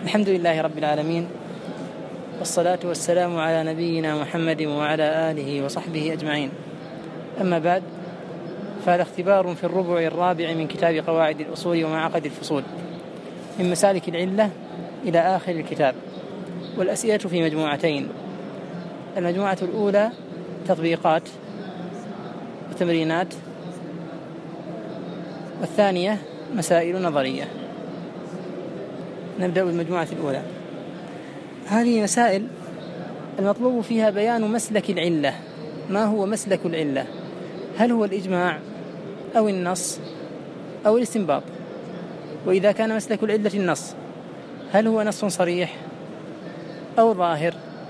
الحمد لله رب العالمين، والصلاة والسلام على نبينا محمد وعلى آله وصحبه أجمعين. أما بعد، فهذا اختبار في الربع الرابع من كتاب قواعد الأصول ومعاقد الفصول، من مسالك العلة إلى آخر الكتاب. والأسئلة في مجموعتين: المجموعة الأولى تطبيقات وتمرينات، والثانية مسائل نظرية. نبدأ بالمجموعة الأولى. هذه مسائل المطلوب فيها بيان مسلك العلة. ما هو مسلك العلة؟ هل هو الإجماع أو النص أو الاستنباط؟ وإذا كان مسلك العلة النص، هل هو نص صريح أو ظاهر،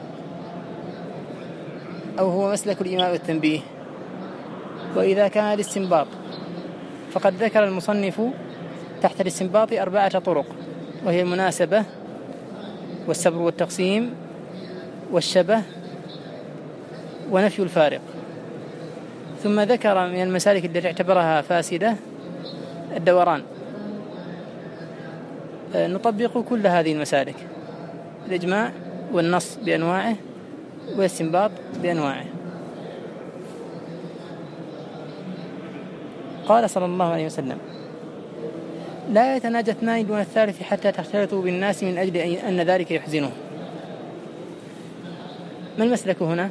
أو هو مسلك الإيماء والتنبيه؟ وإذا كان الاستنباط، فقد ذكر المصنف تحت الاستنباط 4 طرق، وهي المناسبة والسبر والتقسيم والشبه ونفي الفارق. ثم ذكر من المسالك التي اعتبرها فاسدة الدوران. نطبق كل هذه المسالك: الإجماع والنص بأنواعه والاستنباط بأنواعه. قال صلى الله عليه وسلم: لا يتناجى اثنان دون الثالث حتى تختلطوا بالناس من أجل أن ذلك يحزنه. ما المسلك هنا؟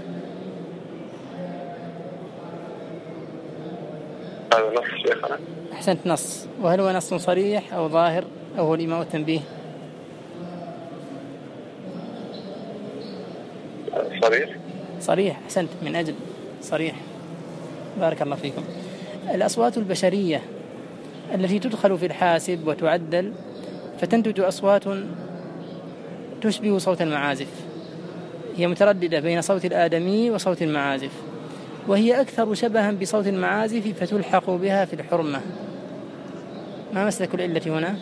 هذا نص شيخنا. أحسنت، نص. وهل هو نص صريح أو ظاهر أو هو الإيماء والتنبيه؟ صريح. أحسنت، من أجل صريح. بارك الله فيكم. الأصوات البشرية التي تدخل في الحاسب وتعدل فتنتج أصوات تشبه صوت المعازف، هي مترددة بين صوت الآدمي وصوت المعازف، وهي أكثر شبها بصوت المعازف فتلحق بها في الحرمة. ما مسلك العلة هنا؟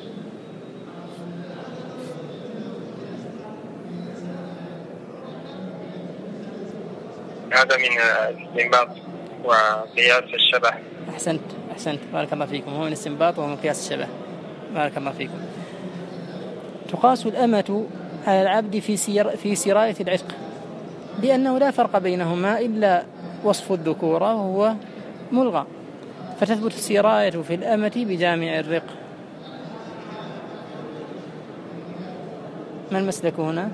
هذا من الاستنباط وقياس الشبه. أحسنت، بارك الله فيكم. هو من الاستنباط وهو من قياس الشبه. بارك الله فيكم. تقاس الأمة على العبد في سراية العتق، لأنه لا فرق بينهما إلا وصف الذكورة وهو ملغى، فتثبت السراية في الأمة بجامع الرق. ما المسلك هنا؟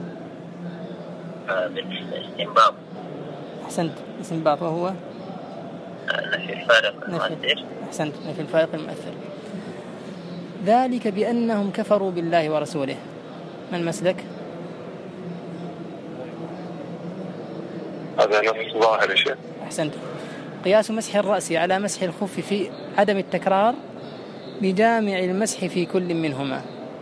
بالاستنباط. أحسنت، الاستنباط وهو نفي الفارق المؤثر. أحسنت، نفي الفارق المؤثر. ذلك بأنهم كفروا بالله ورسوله. ما المسلك؟ هذا نفس ظاهر شيء. أحسنت. قياس مسح الرأس على مسح الخف في عدم التكرار بجامع المسح في كل منهما.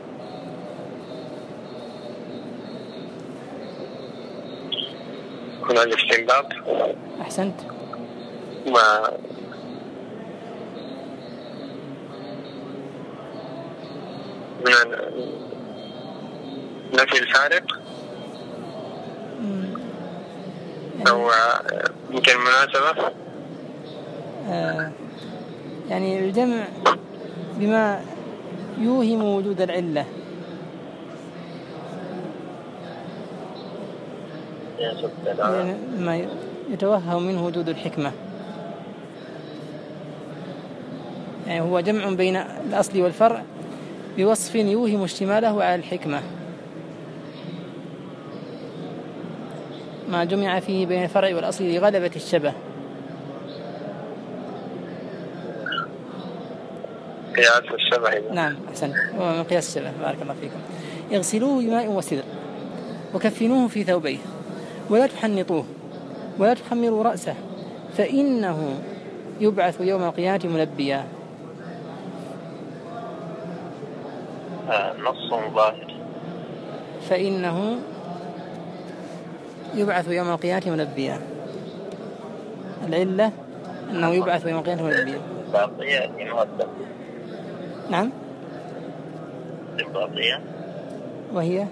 هنا الاستنباط. أحسنت. من نفي الفارق أو يمكن مناسبة. يعني الجمع بما يوهم وجود العلة. يعني ما يتوهم منه وجود الحكمة. يعني هو جمع بين الأصل والفرع بوصف يوهم اشتماله على الحكمة، ما جمع فيه بين الفرع والأصل لغلبة الشبه. قياس الشبه. نعم، أحسن، هو من قياس الشبه. بارك الله فيكم. اغسلوه بماء وسدر وكفنوه في ثوبيه ولا تحنطوه ولا تخمروا رأسه فإنه يبعث يوم القيامة ملبيا. نص ظاهر. فإنه يبعث يوم القيامة ملبيا. العلة أنه يبعث يوم القيامة ملبيا. نعم. الإنباطية وهي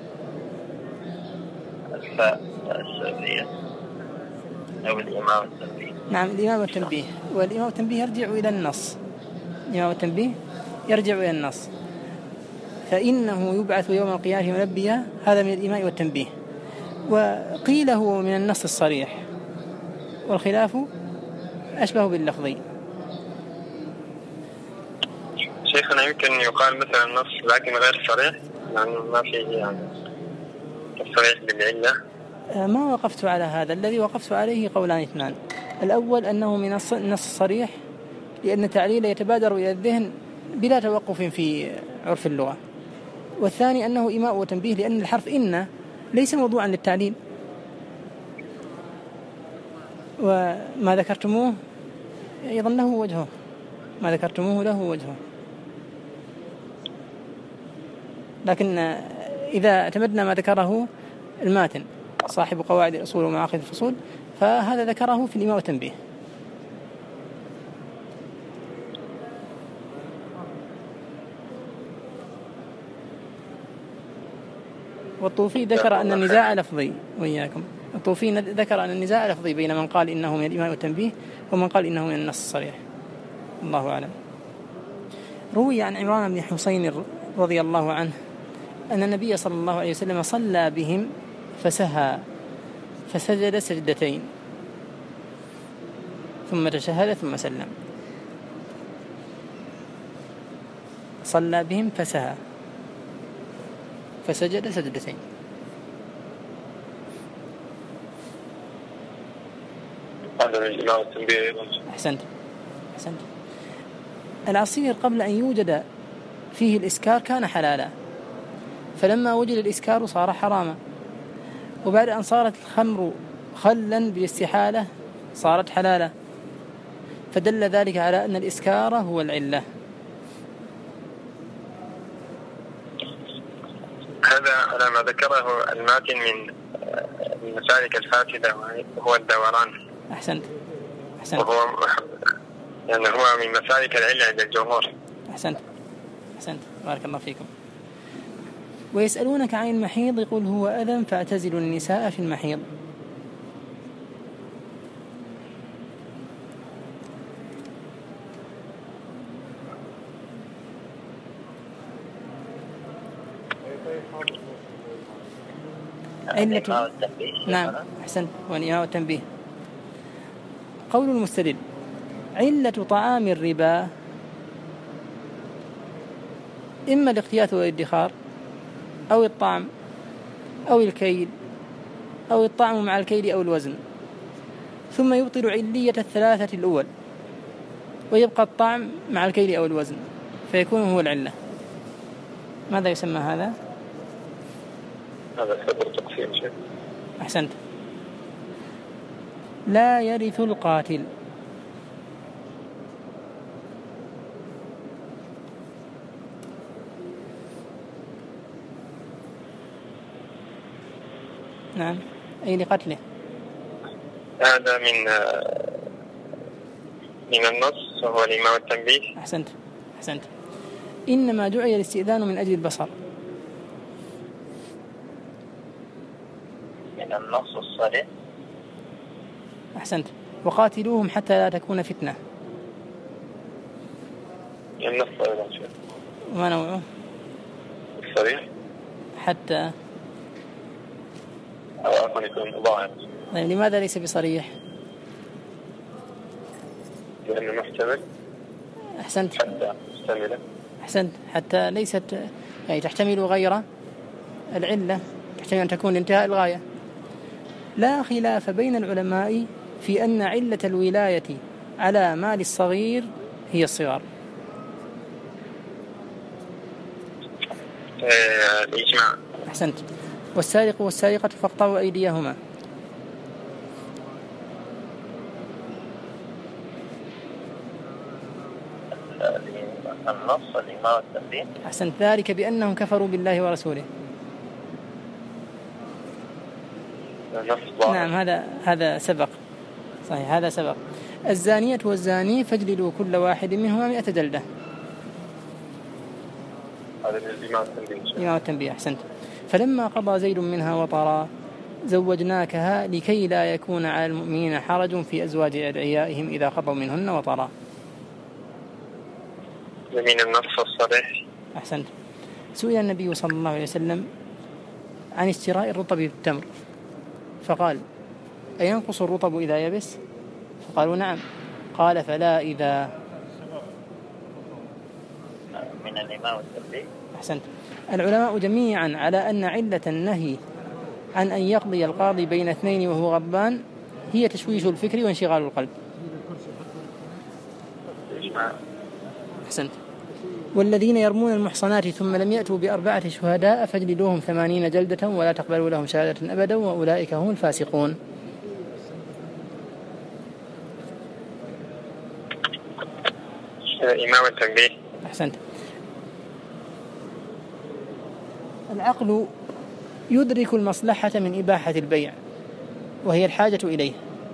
الفاء السببية أو الإيماء والتنبيه. نعم، الإيماء والتنبيه. والإيماء والتنبيه يرجع إلى النص. الإيماء والتنبيه يرجع إلى النص. فإنه يبعث يوم القيامة منبيا، هذا من الإيماء والتنبيه. وقيل هو من النص الصريح، والخلاف أشبه باللفظي. شيخنا يمكن يقال مثلا النص لكن غير صريح، يعني ما فيه يعني تصريح بالعلة. ما وقفت على هذا، الذي وقفت عليه قولان اثنان. الأول أنه من النص الصريح لأن تعليل يتبادر إلى الذهن بلا توقف في عرف اللغة. والثاني أنه إيماء وتنبيه لأن الحرف إن ليس موضوعا للتعليل، وما ذكرتموه أيضا له وجهه، ما ذكرتموه له وجهه. لكن إذا اعتمدنا ما ذكره الماتن صاحب قواعد الأصول ومعاقد الفصول فهذا ذكره في الإيماء والتنبيه. والطوفي ذكر أن النزاع لفظي، وإياكم، الطوفي ذكر أن النزاع لفظي بين من قال إنه من الإيماء والتنبيه ومن قال إنه من النص الصريح. الله أعلم. روي عن عمران بن حسين رضي الله عنه أن النبي صلى الله عليه وسلم صلى بهم فسهى فسجد سجدتين ثم تشهد ثم سلم. صلى بهم فسهى فسجد سجدتين. هذا من الإيماء والتنبيه أيضا. أحسنت. العصير قبل أن يوجد فيه الإسكار كان حلالا، فلما وجد الإسكار صار حراما، وبعد أن صارت الخمر خلا بالاستحالة صارت حلالا، فدل ذلك على أن الإسكار هو العلة. هذا على ما ذكره الماتن من المسالك الفاسدة وهو الدوران. أحسنت. وهو يعني هو من مسالك العلة عند الجمهور. أحسنت بارك الله فيكم. ويسألونك عن المحيض يقول هو أذى فاعتزلوا النساء في المحيض. علة. نعم أحسنت، والإيماء والتنبيه. قول المستدل علة طعام الربا إما الاقتياث والادخار أو الطعم أو الكيل أو الطعم مع الكيل أو الوزن، ثم يبطل علية الثلاثة الأول ويبقى الطعم مع الكيل أو الوزن فيكون هو العلة. ماذا يسمى هذا؟ هذا سبب تقسيم شيء. أحسنت. لا يرث القاتل. نعم، أي لقتله. هذا من النص وهو الإيماء والتنبيه. أحسنت. إنما دعي الاستئذان من أجل البصر. من النص الصريح. أحسنت. وقاتلوهم حتى لا تكون فتنة. النص أيضا شيء. وما نوعه؟ الصريح. حتى أو أكون يكون ظاهر. طيب لماذا ليس بصريح؟ لأنه محتمل. أحسنت. حتى محتملة. أحسنت. حتى ليست يعني تحتمل غير العلة، تحتمل أن تكون انتهاء الغاية. لا خلاف بين العلماء في أن علة الولاية على مال الصغير هي الصغار. الإجماع. أحسنت. والسارق والسارقة فاقطعوا أيديهما. النص الإيماء والتنبيه. أحسنت. ذلك بأنهم كفروا بالله ورسوله. نعم هذا سبق، صحيح هذا سبق. الزانية والزاني فاجلدوا كل واحد منهما 100 جلدة. هذا من الإيماء والتنبيه. أحسنت. فلما قضى زيد منها وطرا زوجناكها لكي لا يكون على المؤمنين حرج في أزواج أدعيائهم إذا قضوا منهن وطرا. من النص الصريح. أحسنت. سئل النبي صلى الله عليه وسلم عن اشتراء الرطب بالتمر فقال: أينقص الرطب إذا يبس؟ فقالوا: نعم. قال: فلا إذا. من الإمام والتنبيه. أحسنت. العلماء جميعا على أن علة النهي عن أن يقضي القاضي بين اثنين وهو غضبان هي تشويش الفكر وانشغال القلب. أحسنت. والذين يرمون المحصنات ثم لم يأتوا ب4 شهداء فاجلدوهم 80 جلدة ولا تقبلوا لهم شهادة أبدا وأولئك هم الفاسقون. إمام التنبيه. أحسنت. العقل يدرك المصلحة من إباحة البيع وهي الحاجة إليه.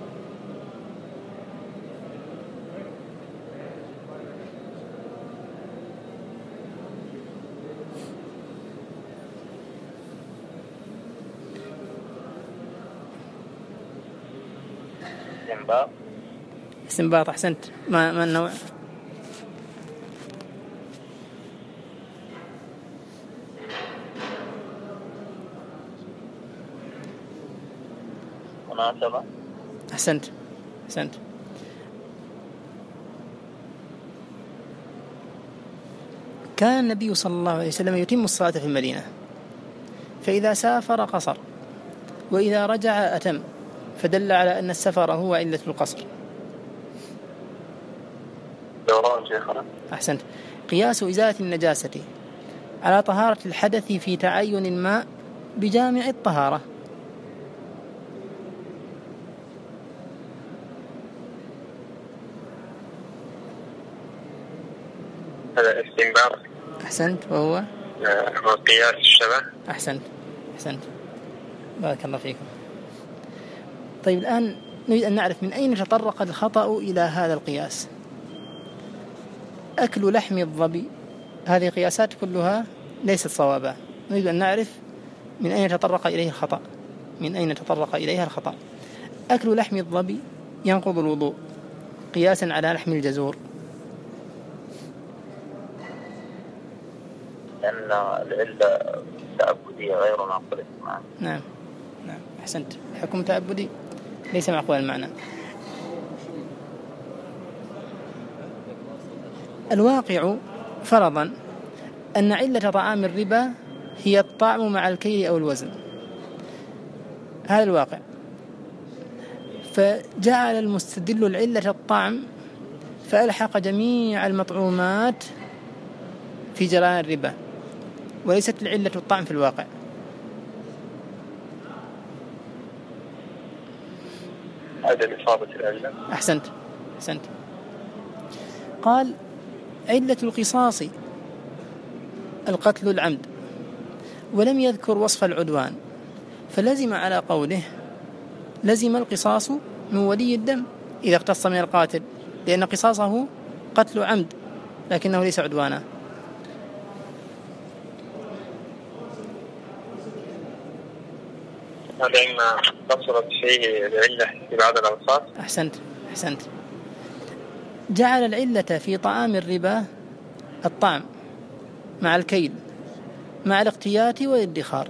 استنباط. أحسنت. ما النوع؟ مناسبة. أحسنت. كان النبي صلى الله عليه وسلم يتم الصلاة في المدينة، فإذا سافر قصر وإذا رجع أتم، فدل على أن السفر هو علة القصر. أحسنت. قياس إزالة النجاسة على طهارة الحدث في تعين الماء بجامع الطهارة. هذا استنباط. أحسنت. وهو قياس الشبه. أحسنت. بارك الله فيكم. طيب الآن نريد أن نعرف من أين تطرق الخطأ إلى هذا القياس. أكل لحم الظبي، هذه قياسات كلها ليست صوابا. نريد أن نعرف من أين تطرق إليها الخطأ. أكل لحم الظبي ينقض الوضوء قياسا على لحم الجزور. لأن العلة تأبدية غير معقولة المعنى. نعم. أحسنت. حكم تأبدي ليس معقول المعنى. الواقع فرضا أن علة طعام الربا هي الطعم مع الكيل أو الوزن، هذا الواقع. فجعل المستدل العلة الطعم فألحق جميع المطعومات في جريان الربا، وليست العلة الطعم في الواقع. عدم إصابة العلة. أحسنت. قال: علة القصاص القتل العمد، ولم يذكر وصف العدوان، فلزم على قوله لزم القصاص من ولي الدم إذا اقتص من القاتل، لأن قصاصه قتل عمد لكنه ليس عدوانا. هذا إما قصرت فيه العلة في بعض الأوصاف. أحسنت. جعل العلة في طعام الربا الطعم مع الكيل مع الاقتيات والادخار.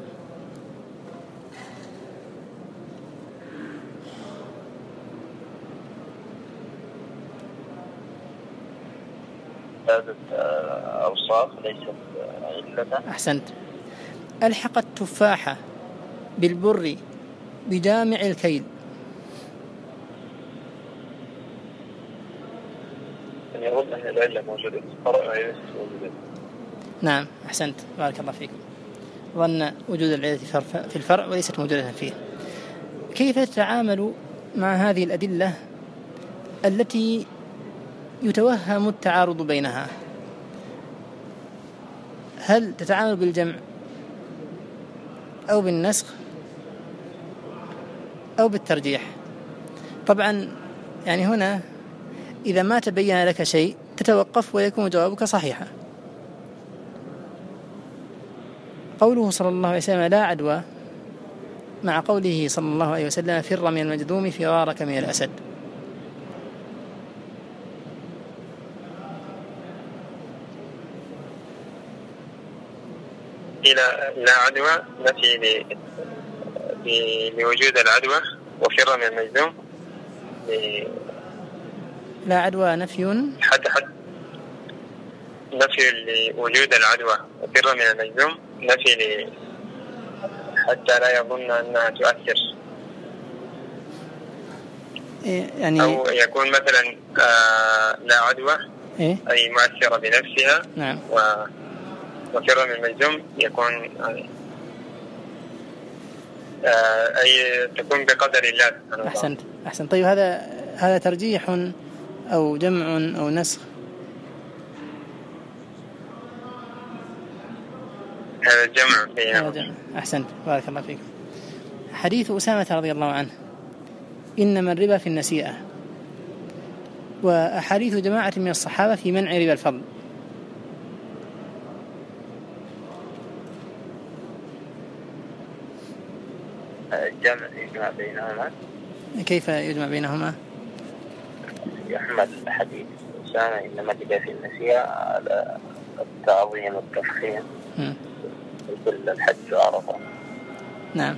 هذه أوصاف ليست علة. أحسنت. ألحق التفاحة بالبر بجامع الكيل. يظن أن العلة موجودة في الفرع وليست موجودة. نعم. أحسنت. بارك الله فيكم. ظن وجود العلة في الفرع وليست موجودة فيه. كيف تتعامل مع هذه الأدلة التي يتوهم التعارض بينها؟ هل تتعامل بالجمع أو بالنسخ أو بالترجيح؟ طبعا يعني هنا إذا ما تبين لك شيء تتوقف ويكون جوابك صحيحا. قوله صلى الله عليه وسلم لا عدوى مع قوله صلى الله عليه وسلم فر من المجذوم فرارك من الأسد. قيل لا عدوى نفي لوجود العدوى، وفر من المجذوم لا عدوى نفي حتى نفي لوجود العدوى، وفر من المجذوم نفي حتى لا يظن أنها تؤثر. يعني أو يكون مثلا لا عدوى أي مؤثرة بنفسها. نعم. وفر من المجذوم يكون أي تكون بقدر الله. أحسنت. طيب هذا ترجيح أو جمع أو نسخ؟ هذا جمع. أحسنت، بارك الله فيكم. حديث أسامة رضي الله عنه إنما الربا في النسيئة، وأحاديث جماعة من الصحابة في منع ربا الفضل. يجمع بينهما. كيف يجمع بينهما؟ يحمل الحديث أسامة إنما الربا في النسيئة على التعظيم والتفخيم كل الحج عرفة. نعم.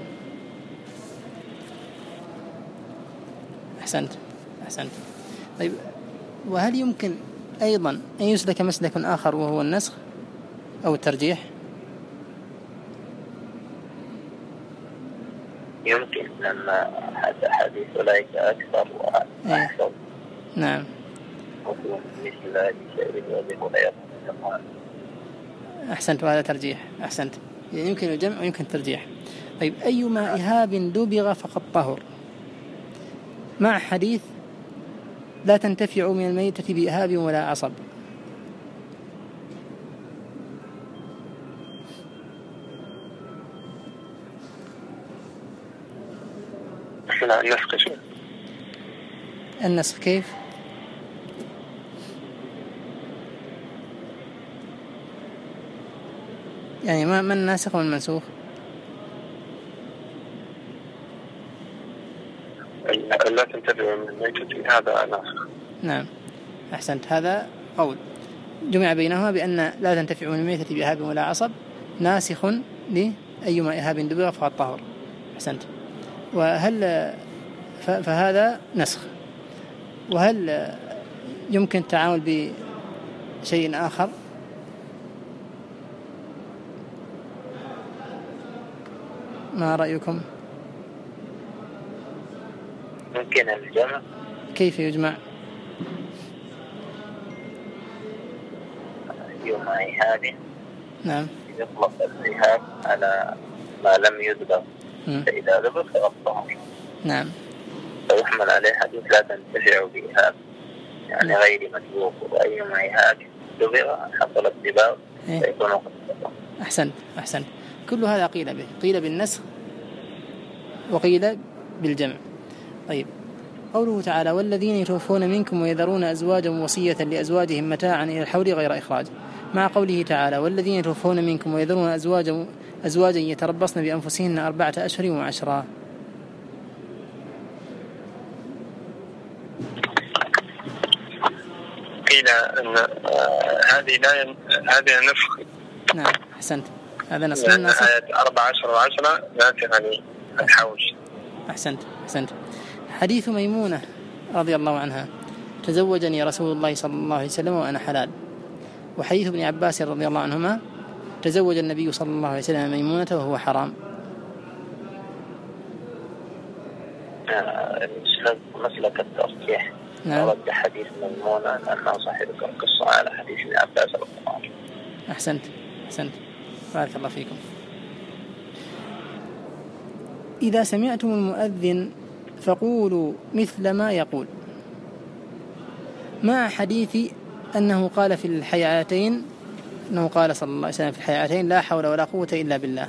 أحسنت. طيب، وهل يمكن أيضا أن يسلك مسلك آخر وهو النسخ أو الترجيح؟ يمكن، لأن حديث أولئك أكثر وأحسن. نعم. وفي مثل هذه شيء وذي. أحسنت، وهذا ترجيح. أحسنت، يعني يمكن الجمع ويمكن الترجيح. طيب، أيما إهاب دبغ فقد طهر، مع حديث لا تنتفع من الميتة بإهاب ولا عصب. النسخ كيف؟ يعني ما الناسخ والمنسوخ؟ لا تنتفع من الميتة، هذا ناسخ. نعم، أحسنت، هذا قول جمع بينهما بأن لا تنتفع من الميتة بإهاب ولا عصب ناسخ لأيما إهاب دبغ فقد طهر. أحسنت. وهل فهذا نسخ، وهل يمكن التعامل بشيء آخر؟ ما رأيكم؟ ممكن الجمع. كيف يجمع؟ يوم إهاب. نعم. يطلق الإهاب على ما لم يدبغ، فإذا دبغ فقد طهر. نعم. فيحمل عليه حديث لا تنتفع بإهاب، يعني غير مدبوغ، وأيما إهاب دبغ حصل الدباغ فيكون قد طهر. أحسنت. كل هذا قيل بالنسخ وقيل بالجمع. طيب، قوله تعالى والذين يتوفون منكم ويذرون أزواجا وصية لأزواجهم متاعا إلى الحول غير إخراج، مع قوله تعالى والذين يتوفون منكم ويذرون أزواجا يتربصن بأنفسهن 4 أشهر وعشرا. قيل أن هذه نسخ. نعم، أحسنت، هذا نسخ. آية 14 و10 ناسخ الحول. أحسنت. حديث ميمونة رضي الله عنها تزوجني رسول الله صلى الله عليه وسلم وأنا حلال، وحديث ابن عباس رضي الله عنهما تزوج النبي صلى الله عليه وسلم ميمونة وهو حرام. مسلك الترجيح. نعم. رد حديث ميمونة لأنه صاحب القصة على حديث ابن عباس رضي الله عنه. أحسنت، بارك الله فيكم. إذا سمعتم المؤذن فقولوا مثل ما يقول، مع حديث أنه قال في الحياتين، أنه قال صلى الله عليه وسلم في الحياتين لا حول ولا قوة إلا بالله.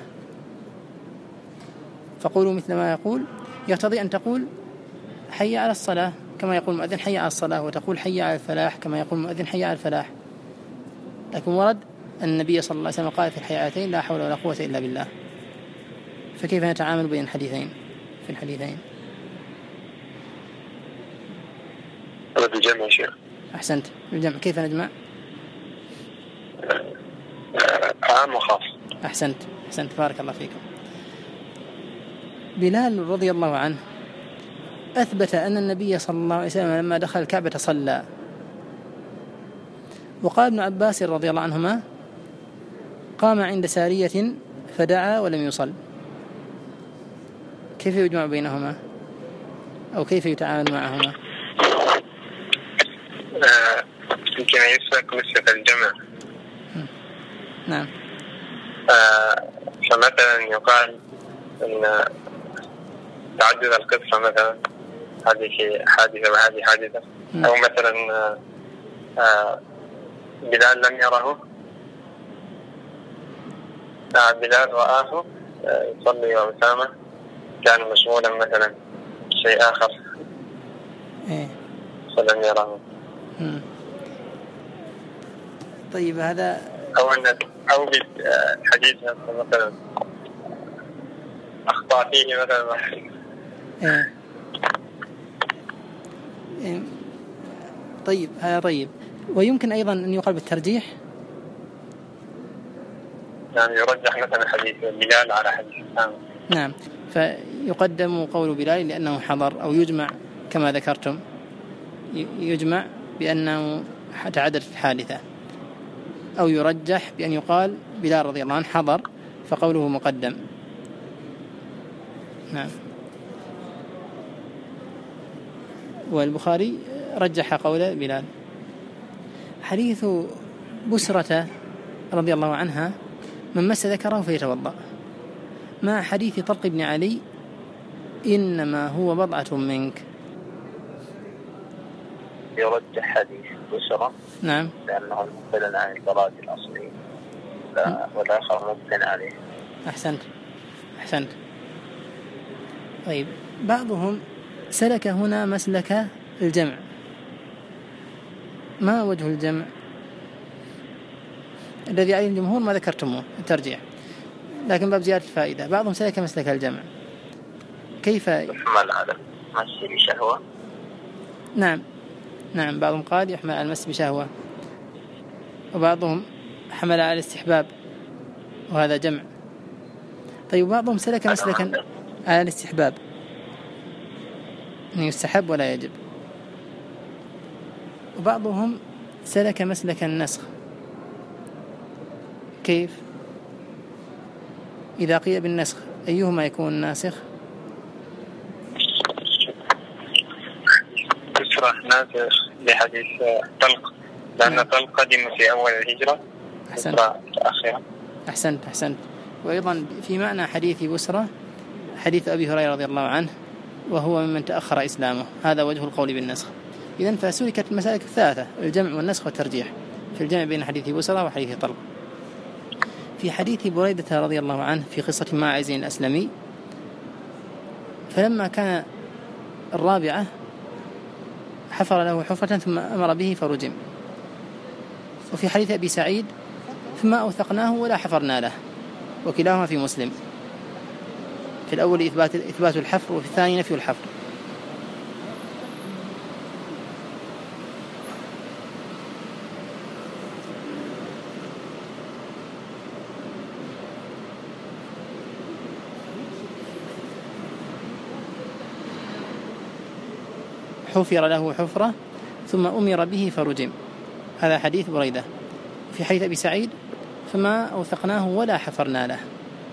فقولوا مثل ما يقول يقتضي أن تقول حي على الصلاة كما يقول المؤذن حي على الصلاة، وتقول حي على الفلاح كما يقول المؤذن حي على الفلاح. لكن ورد أن النبي صلى الله عليه وسلم قال في الحياتين لا حول ولا قوة إلا بالله، فكيف نتعامل بين الحديثين في الحديثين؟ رد الجمع يا شيخ. أحسنت، الجمع كيف نجمع؟ عام وخاص. أحسنت بارك الله فيكم. بلال رضي الله عنه أثبت أن النبي صلى الله عليه وسلم لما دخل الكعبة صلى، وقال ابن عباس رضي الله عنهما قام عند سارية فدعا ولم يصل. كيف يجمع بينهما أو كيف يتعامل معهما؟ يمكن يسلك مثل الجمع. نعم. فمثلا يقال أن تعدد القصة، مثلا هذه حادثة وهذه حادثة. أو مثلا بلال لم يره، بلال رآه يصلي وأسامة كان مشغولا مثلا شيء آخر فلم يره. طيب هذا أو بالحديث مثلا أخطأ فيه مثلا. طيب هذا طيب. ويمكن أيضا أن يقال بالترجيح، يعني يرجح مثلا حديث بلال على حديث أسامة. نعم، فيقدم قول بلال لأنه حضر، أو يجمع كما ذكرتم، يجمع بأنه تعددت الحادثة، أو يرجح بأن يقال بلال رضي الله عنه حضر فقوله مقدم. نعم. والبخاري رجح قول بلال. حديث بسرة رضي الله عنها من مس ذكره فيتوضأ، مع حديث طلق بن علي إنما هو بضعة منك. يرجح حديث بسرة، نعم، لأنه مبتدأ عن الصلاة الأصلي والآخر مبتدأ عليه. أحسنت. طيب بعضهم سلك هنا مسلك الجمع. ما وجه الجمع الذي عليه الجمهور؟ ما ذكرتموه الترجيح، لكن باب زيادة الفائدة. بعضهم سلك مسلك الجمع. كيف يحمل على مس بشهوة؟ نعم، بعضهم قال يحمل على المس بشهوة، وبعضهم حمل على الاستحباب، وهذا جمع. طيب بعضهم سلك مسلكا على الاستحباب، يستحب ولا يجب. وبعضهم سلك مسلك النسخ. كيف؟ إذا قيل بالنسخ أيهما يكون ناسخ؟ ناسخ لحديث طلق، لأن طلق قدم في أول الهجرة. أحسنت. وأيضا في معنى حديث بسرة حديث أبي هريرة رضي الله عنه، وهو ممن تأخر إسلامه. هذا وجه القول بالنسخ. إذن فسلكت المسالك الثلاثة: الجمع والنسخ والترجيح، في الجمع بين حديث بسرة وحديث طلق. في حديث بريدة رضي الله عنه في قصة ماعز الأسلمي، فلما كان الرابعة حفر له حفرة ثم أمر به فرجم. وفي حديث أبي سعيد فما أوثقناه ولا حفرنا له، وكلاهما في مسلم. في الأول إثبات الحفر، وفي الثاني نفي الحفر. حفر له حفرة ثم أمر به فرجم. هذا حديث بريدة. في حديث أبي سعيد فما أوثقناه ولا حفرنا له.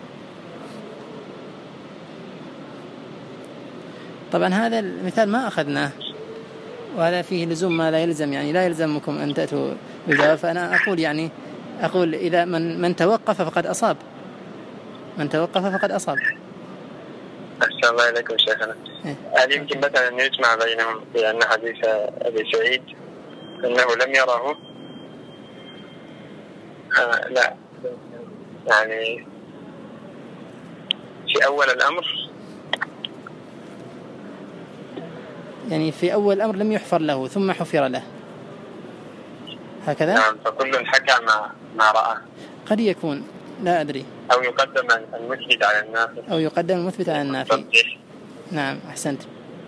طبعا هذا المثال ما أخذناه، وهذا فيه لزوم ما لا يلزم، يعني لا يلزمكم أن تأتوا بالجواب. فأنا أقول إذا من توقف فقد أصاب، أحسن الله إليكم شيخنا. هل يمكن مثلا أن يجمع بينهم بأن حديث أبي سعيد أنه لم يره؟ لا، يعني في أول الأمر، يعني في أول الأمر لم يحفر له ثم حفر له، هكذا. نعم، فكل حكى ما رأى. قد يكون، لا أدري. أو يقدم المثبت على النافي. نعم، أحسنت.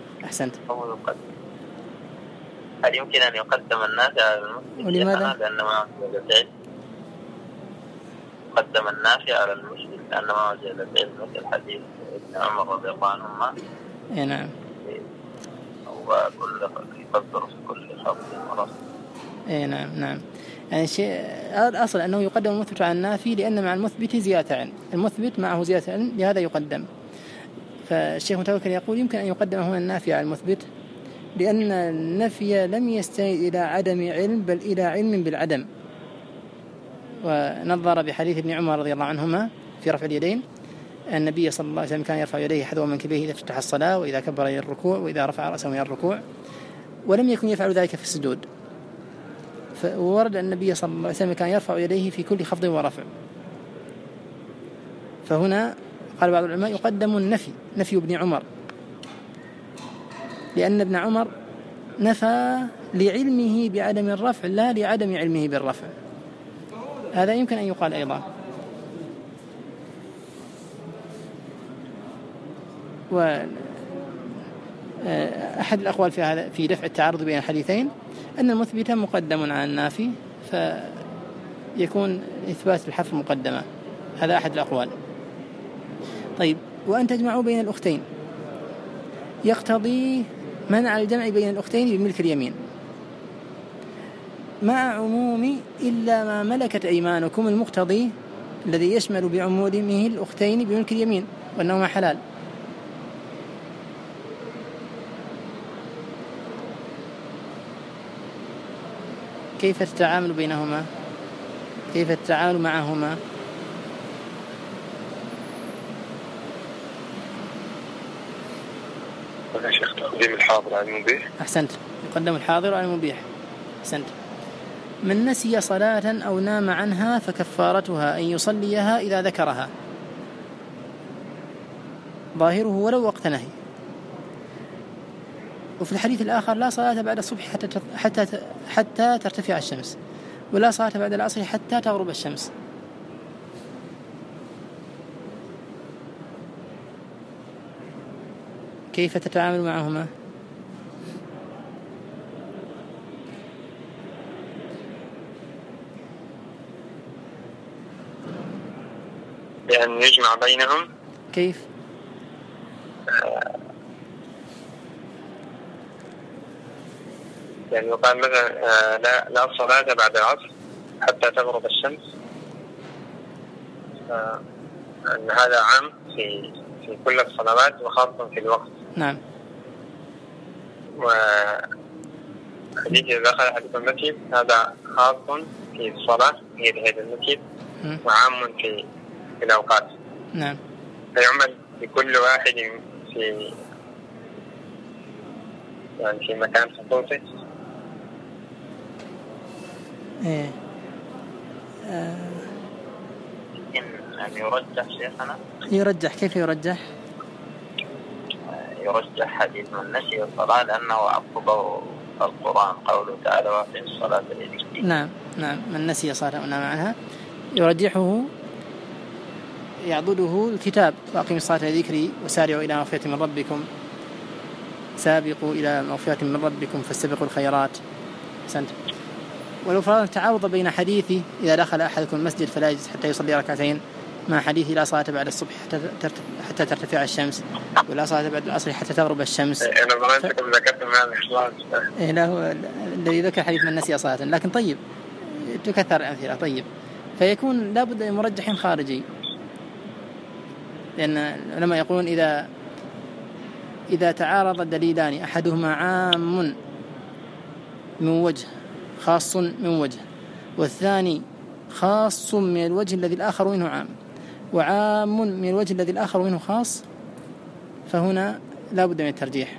هل يمكن أن يقدم الناس على المثبت؟ ولماذا؟ لأنه يقدم النافي على المثبت، لأن ما وجد العلم مثل حديث ابن عمر رضي الله عنهما. نعم. وكل يقدر في كل خفض ورفع. نعم نعم. يعني شيء الأصل أنه يقدم المثبت على النافي، لأن مع المثبت زيادة علم، المثبت معه زيادة علم، لهذا يقدم. فالشيخ متوكل يقول يمكن أن يقدم هنا النافي على المثبت، لأن النفي لم يستند إلى عدم علم بل إلى علم بالعدم. ونظر بحديث ابن عمر رضي الله عنهما في رفع اليدين، النبي صلى الله عليه وسلم كان يرفع يديه حذو منكبيه إذا افتتح الصلاة، وإذا كبر إلى الركوع، وإذا رفع رأسه من الركوع، ولم يكن يفعل ذلك في السجود. فورد النبي صلى الله عليه وسلم كان يرفع يديه في كل خفض ورفع. فهنا قال بعض العلماء يقدم النفي، نفي ابن عمر، لأن ابن عمر نفى لعلمه بعدم الرفع لا لعدم علمه بالرفع. هذا يمكن أن يقال أيضا. وأحد الأقوال في هذا في دفع التعارض بين الحديثين أن المثبت مقدم على النافي، فيكون إثبات الحفر مقدمة. هذا أحد الأقوال. طيب، وأن تجمعوا بين الأختين يقتضي منع الجمع بين الأختين بملك اليمين، مع عموم إلا ما ملكت أيمانكم، المقتضي الذي يشمل بعمومه الأختين بملك اليمين وأنهما حلال. كيف تتعامل بينهما؟ كيف التعامل معهما؟ يا شيخ تقديم الحاضر على المبيح. أحسنت، يقدم الحاضر على المبيح. أحسنت. من نسي صلاة أو نام عنها فكفارتها أن يصليها إذا ذكرها، ظاهره ولو وقت نهي. وفي الحديث الآخر لا صلاة بعد الصبح حتى ترتفع الشمس، ولا صلاة بعد العصر حتى تغرب الشمس. كيف تتعامل معهما؟ بأن يجمع بينهم. كيف؟ يعني يقال مثلا لا صلاة بعد العصر حتى تغرب الشمس، أن هذا عام في كل الصلوات وخاصة في الوقت. نعم. وحديث إذا دخل أحدكم المسجد هذا خاص في الصلاة في هذا المسجد وعام في الأوقات. نعم. فيعمل بكل واحد في مكان خصوصي. إيه. يعني يرجح شيخنا؟ يرجح. كيف يرجح؟ يرجح حديث من نسي الصلاة لأنه أفضل القرآن، قوله تعالى وأقم الصلاة لذكري. نعم نعم. من نسي صلاة أو نام عنها يرجحه، يعضده الكتاب وأقم الصلاة لذكري وسارعوا إلى مغفرة من ربكم، سابقوا إلى مغفرة من ربكم فاستبقوا الخيرات. أحسنت. ولو فرضنا تعارض بين حديثي إذا دخل أحدكم المسجد فلا يجلس حتى يصلي ركعتين مع حديث لا صلاة بعد الصبح حتى ترتفع الشمس، ولا صلاة بعد العصر حتى تغرب الشمس. أنا ظننتكم ذكرتم هذا الإخلاص. لا، هو الذي ذكر حديث من نسي صلاة. لكن طيب، تكثر الأمثلة. طيب، فيكون لابد من مرجح خارجي، لأن لما يقولون إذا تعارض الدليلان أحدهما عام من وجه خاص من وجه، والثاني خاص من الوجه الذي الآخر منه عام، وعام من الوجه الذي الآخر منه خاص، فهنا لا بد من الترجيح.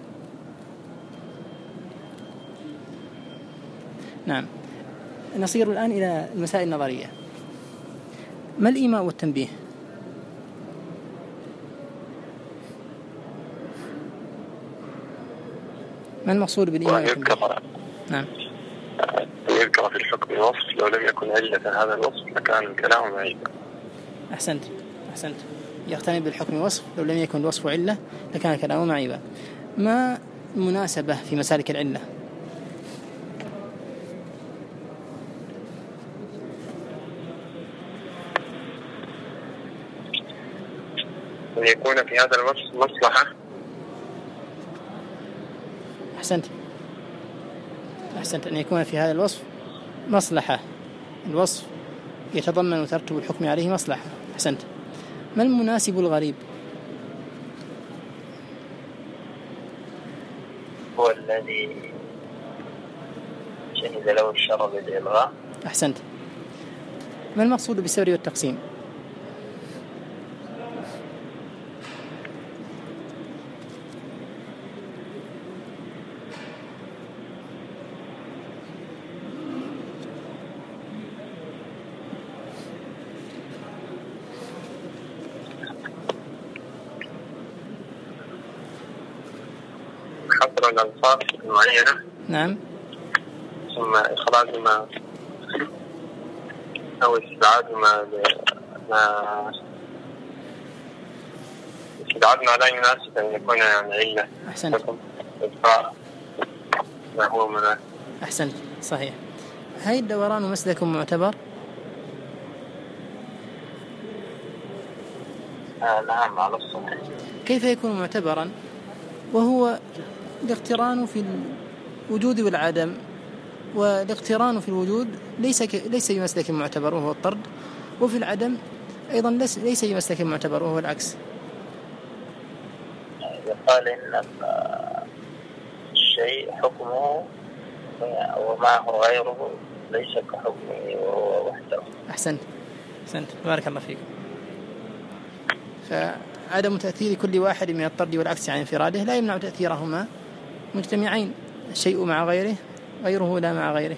نعم. نصير الآن إلى المسائل النظرية. ما الإيماء والتنبيه؟ ما المقصود بالإيماء والتنبيه؟ نعم. يذكر في الحكم وصف، لو لم يكن علة هذا الوصف لكان الكلام معيبا. أحسنت. يقتني بالحكم وصف، لو لم يكن الوصف علة لكان الكلام معيبا. ما المناسبة في مسالك العلة؟ أن يكون في هذا الوصف مصلحة. أحسنت أن يكون في هذا الوصف مصلحة. الوصف يتضمن ترتب الحكم عليه مصلحة. أحسنت. ما المناسب الغريب؟ هو الذي شهد له الشرع بالإلغاء. أحسنت. ما المقصود بالسبر والتقسيم؟ حصر الألفاظ المعينة. نعم. ثم إخراج ما أو استبعاد ما لا يناسب أن يكون يعني علة. أحسنت. إبقاء ما هو مناسب. أحسنت صحيح. هل الدوران مسلك معتبر؟ نعم على الصحيح. كيف يكون معتبرا وهو الاقتران في الوجود والعدم، والاقتران في الوجود ليس بمسلك معتبر وهو الطرد، وفي العدم أيضا ليس بمسلك معتبر وهو العكس. يقال إن الشيء حكمه ومعه غيره ليس كحكمه وهو وحده. أحسنت بارك الله فيك. فعدم تأثير كل واحد من الطرد والعكس عن انفراده لا يمنع تأثيرهما مجتمعين، الشيء مع غيره، غيره لا مع غيره.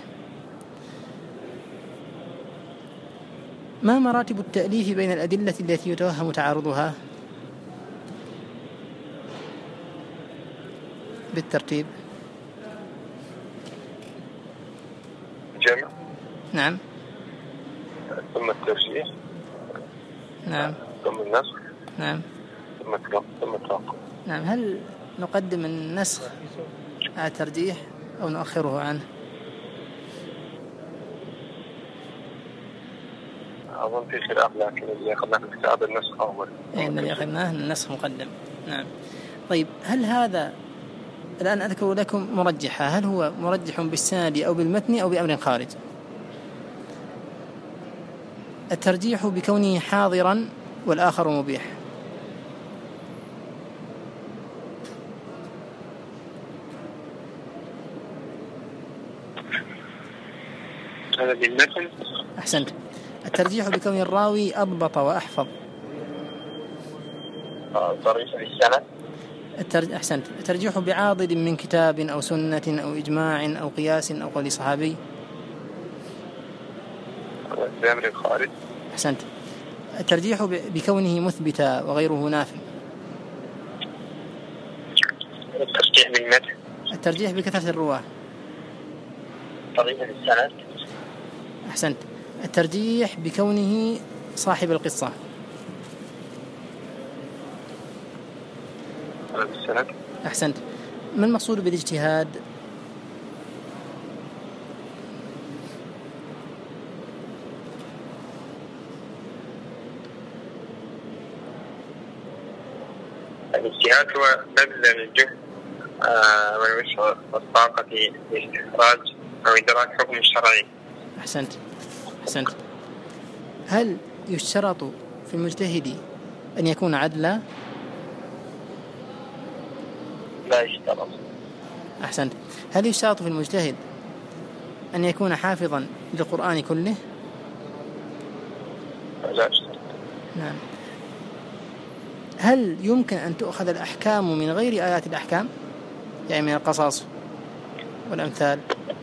ما مراتب التأليف بين الأدلة التي يتوهم تعارضها بالترتيب؟ جمع. نعم. ثم الترجيح. نعم. ثم النسخ. نعم. ثم التوقف. نعم. هل نقدم النسخ على الترجيح أو نؤخره عنه؟ أظن في خلاف، لكن اللي أخذناه في الكتاب النسخ أول. الذي أخذناه النسخ مقدم. نعم. طيب هل هذا الآن أذكر لكم مرجحة، هل هو مرجح بالسند أو بالمتن أو بأمر خارج؟ الترجيح بكونه حاضرا والآخر مبيح. هذا بالمتن. أحسنت. الترجيح بكون الراوي أضبط وأحفظ. صريح بالسند. أحسنت. الترجيح بعاضد من كتاب أو سنة أو إجماع أو قياس أو قول صحابي. بأمر الخارج. أحسنت. الترجيح بكونه مثبتا وغيره نافي. الترجيح بالمتن. الترجيح بكثرة الرواة. صريح بالسند. أحسنت. الترجيح بكونه صاحب القصة. بالسند. أحسنت. ما المقصود بالاجتهاد؟ الاجتهاد هو بذل الجهد والوسع والطاقة في استخراج أو إدراك حكم الشرعي. أحسنت. هل يشترط في المجتهد أن يكون عدلا؟ لا يشترط. أحسنت. هل يشترط في المجتهد أن يكون حافظا للقرآن كله؟ لا يشترط. نعم. هل يمكن أن تؤخذ الأحكام من غير آيات الأحكام، يعني من القصص والأمثال؟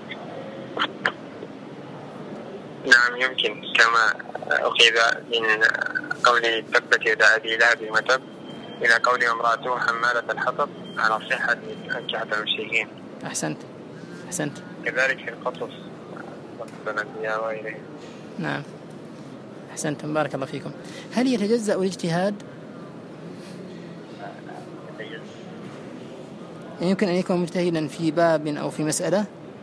نعم يمكن، كما أخذ من قول تبت يدا أبي لهب وتب إلى قول امرأته حمالة الحطب على صحة أنكحة المشركين. أحسنت. كذلك في القصص مثل الأنبياء وغيره. نعم. أحسنتم بارك الله فيكم. هل يتجزأ الاجتهاد؟ يعني يمكن أن يكون مجتهدا في باب أو في مسألة؟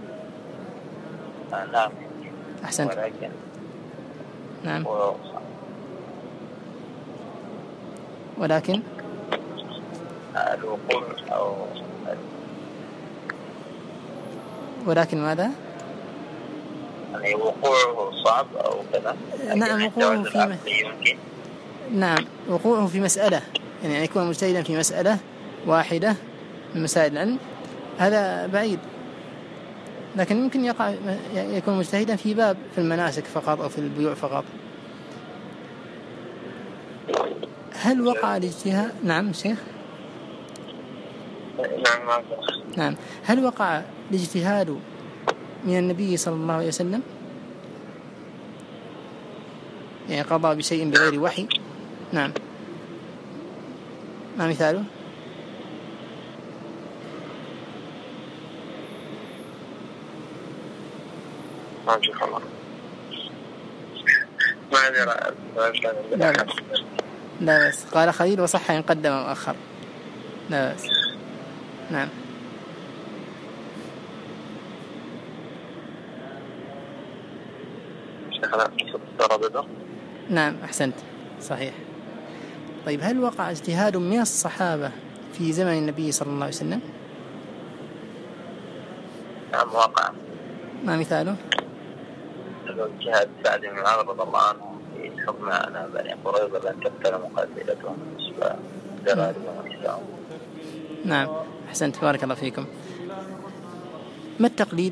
نعم. أحسنت. ولكن الوقوع أو ولكن ماذا؟ يعني وقوعه صعب أو كذا. نعم وقوعه في يمكن. نعم وقوعه في مسألة، يعني أن يكون مجتهدا في مسألة واحدة من مسائل العلم هذا بعيد، لكن يمكن يكون مجتهدا في باب في المناسك فقط أو في البيوع فقط. هل وقع الاجتهاد؟ نعم شيخ. نعم هل وقع الاجتهاد من النبي صلى الله عليه وسلم؟ يعني قضى بشيء بغير وحي. نعم ما مثاله؟ لا بس قال خليل وصح إن قدم وأخر. لا بس. نعم نعم أحسنت صحيح. طيب هل وقع اجتهاد من الصحابة في زمن النبي صلى الله عليه وسلم؟ نعم وقع. ما مثاله؟ اجتهاد سعد بن عمرو رضي الله عنه في حكم أنا بني قريظة بأن تقتل مقاتلتهم دراري ونساء. نعم أحسنت بارك الله فيكم. ما التقليد؟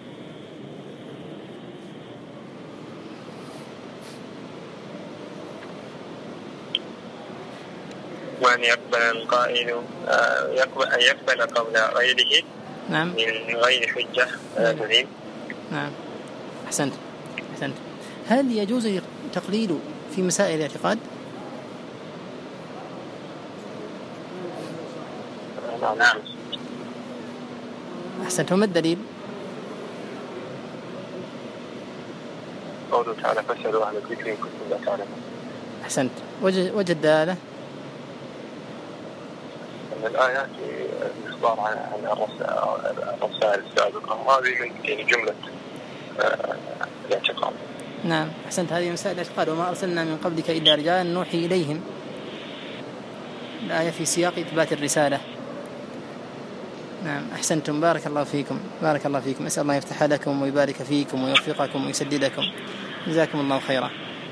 وأن يقبل القائل أن يقبل قول غيره. نعم من غير حجة تزيد. نعم أحسنت. هل يجوز التقليد في مسائل الاعتقاد؟ نعم أحسنت. وما الدليل؟ قوله تعالى فاسألوا أهل الذكر إن كنتم لا تعلمون. أحسنت. وجه الدلالة من الآيات الإخبار عن الرسائل السابقة، وهذه من جملة الاعتقاد. نعم أحسنت. هذه مسائل الاعتقاد. وما أرسلنا من قبلك إلا رجالا نوحي إليهم. الآية في سياق إثبات الرسالة. نعم أحسنتم بارك الله فيكم. أسأل الله يفتح لكم ويبارك فيكم ويوفقكم ويسددكم. جزاكم الله خيرا.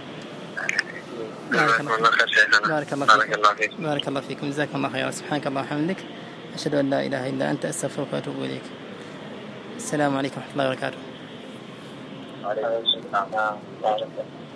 بارك الله فيكم. جزاكم الله خيرا. سبحانك اللهم وبحمدك أشهد أن لا إله إلا أنت أستغفرك وأتوب إليك. السلام عليكم ورحمة الله وبركاته. وعليكم السلام.